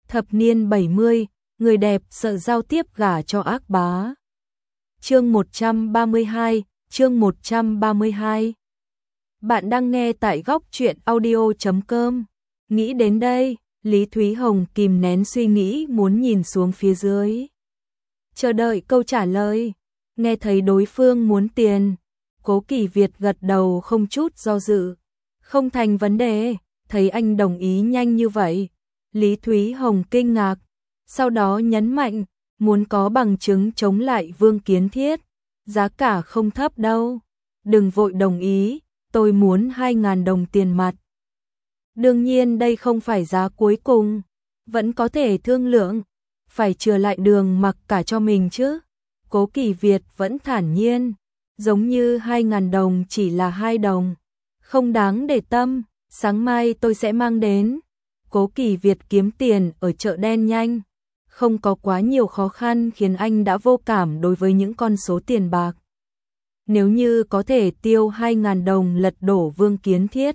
Thập niên 70, người đẹp sợ giao tiếp gả cho ác bá. Chương 132, chương 132. Bạn đang nghe tại góc truyện audio.com. Nghĩ đến đây, Lý Thúy Hồng kìm nén suy nghĩ muốn nhìn xuống phía dưới. Chờ đợi câu trả lời, nghe thấy đối phương muốn tiền. Cố Kỳ Việt gật đầu không chút do dự. Không thành vấn đề, thấy anh đồng ý nhanh như vậy. Lý Thúy Hồng kinh ngạc, sau đó nhấn mạnh, muốn có bằng chứng chống lại Vương Kiến Thiết. Giá cả không thấp đâu, đừng vội đồng ý, tôi muốn 2.000 đồng tiền mặt. Đương nhiên đây không phải giá cuối cùng, vẫn có thể thương lượng, phải chừa lại đường mặc cả cho mình chứ. Cố Kỳ Việt vẫn thản nhiên, giống như 2.000 đồng chỉ là 2 đồng, không đáng để tâm, sáng mai tôi sẽ mang đến. Cố Kỳ Việt kiếm tiền ở chợ đen nhanh, không có quá nhiều khó khăn khiến anh đã vô cảm đối với những con số tiền bạc. Nếu như có thể tiêu 2.000 đồng lật đổ Vương Kiến Thiết,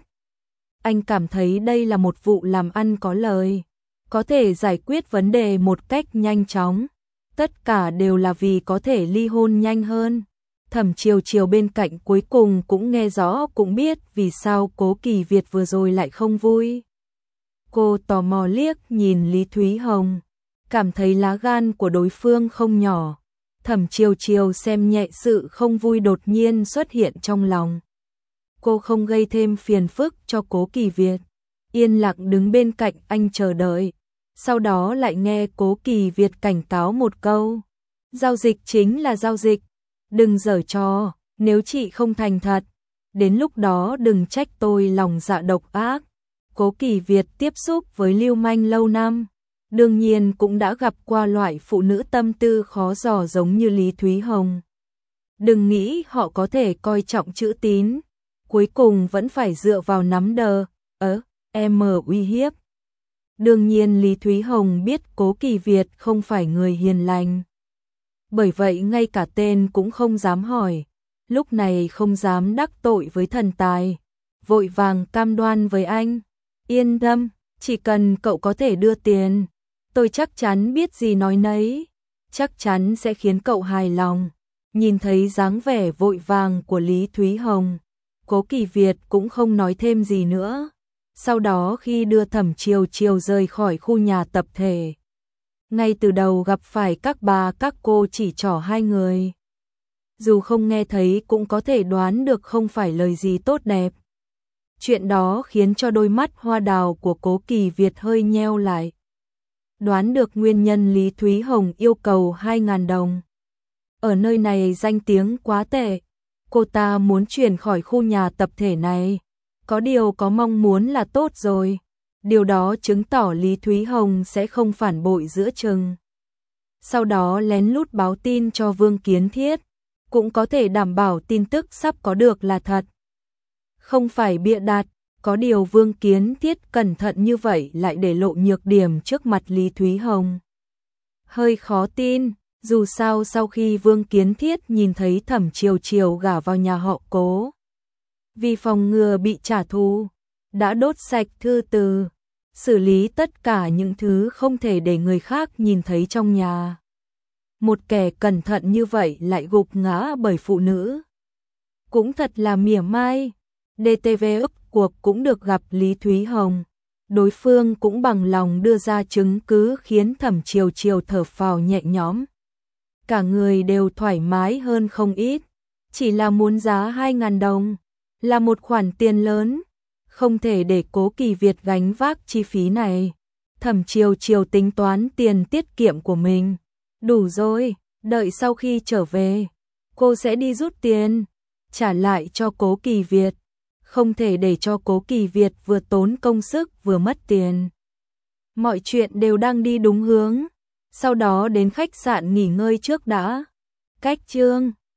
anh cảm thấy đây là một vụ làm ăn có lời, có thể giải quyết vấn đề một cách nhanh chóng. Tất cả đều là vì có thể ly hôn nhanh hơn. Thẩm Chiều Chiều bên cạnh cuối cùng cũng nghe rõ, cũng biết vì sao Cố Kỳ Việt vừa rồi lại không vui. Cô tò mò liếc nhìn Lý Thúy Hồng, cảm thấy lá gan của đối phương không nhỏ. Thẩm Chiều Chiều xem nhẹ sự không vui đột nhiên xuất hiện trong lòng. Cô không gây thêm phiền phức cho Cố Kỳ Việt, yên lặng đứng bên cạnh anh chờ đợi. Sau đó lại nghe Cố Kỳ Việt cảnh cáo một câu. Giao dịch chính là giao dịch, đừng giở trò, nếu chị không thành thật, đến lúc đó đừng trách tôi lòng dạ độc ác. Cố Kỳ Việt tiếp xúc với lưu manh lâu năm, đương nhiên cũng đã gặp qua loại phụ nữ tâm tư khó dò giống như Lý Thúy Hồng. Đừng nghĩ họ có thể coi trọng chữ tín, cuối cùng vẫn phải dựa vào nắm đờ, uy hiếp. Đương nhiên Lý Thúy Hồng biết Cố Kỳ Việt không phải người hiền lành. Bởi vậy ngay cả tên cũng không dám hỏi, lúc này không dám đắc tội với thần tài. Vội vàng cam đoan với anh, yên tâm, chỉ cần cậu có thể đưa tiền, tôi chắc chắn biết gì nói nấy, chắc chắn sẽ khiến cậu hài lòng. Nhìn thấy dáng vẻ vội vàng của Lý Thúy Hồng, Cố Kỳ Việt cũng không nói thêm gì nữa. Sau đó khi đưa Thẩm Chiều Chiều rời khỏi khu nhà tập thể, ngay từ đầu gặp phải các bà các cô chỉ trỏ hai người. Dù không nghe thấy cũng có thể đoán được không phải lời gì tốt đẹp. Chuyện đó khiến cho đôi mắt hoa đào của Cố Kỳ Việt hơi nheo lại. Đoán được nguyên nhân Lý Thúy Hồng yêu cầu 2.000 đồng. Ở nơi này danh tiếng quá tệ, cô ta muốn chuyển khỏi khu nhà tập thể này. Có điều có mong muốn là tốt rồi. Điều đó chứng tỏ Lý Thúy Hồng sẽ không phản bội giữa chừng. Sau đó lén lút báo tin cho Vương Kiến Thiết, cũng có thể đảm bảo tin tức sắp có được là thật. Không phải bịa đặt, có điều Vương Kiến Thiết cẩn thận như vậy lại để lộ nhược điểm trước mặt Lý Thúy Hồng. Hơi khó tin, dù sao sau khi Vương Kiến Thiết nhìn thấy Thẩm Chiều Chiều gả vào nhà họ Cố, vì phòng ngừa bị trả thù, đã đốt sạch thư từ, xử lý tất cả những thứ không thể để người khác nhìn thấy trong nhà. Một kẻ cẩn thận như vậy lại gục ngã bởi phụ nữ, cũng thật là mỉa mai. DTV ức cuộc cũng được gặp Lý Thúy Hồng, đối phương cũng bằng lòng đưa ra chứng cứ khiến Thẩm Chiều Chiều thở phào nhẹ nhõm. Cả người đều thoải mái hơn không ít, chỉ là muốn giá 2.000 đồng, là một khoản tiền lớn, không thể để Cố Kỳ Việt gánh vác chi phí này. Thẩm Chiều Chiều tính toán tiền tiết kiệm của mình, đủ rồi, đợi sau khi trở về, cô sẽ đi rút tiền, trả lại cho Cố Kỳ Việt, không thể để cho Cố Kỳ Việt vừa tốn công sức vừa mất tiền. Mọi chuyện đều đang đi đúng hướng, sau đó đến khách sạn nghỉ ngơi trước đã. Cách chương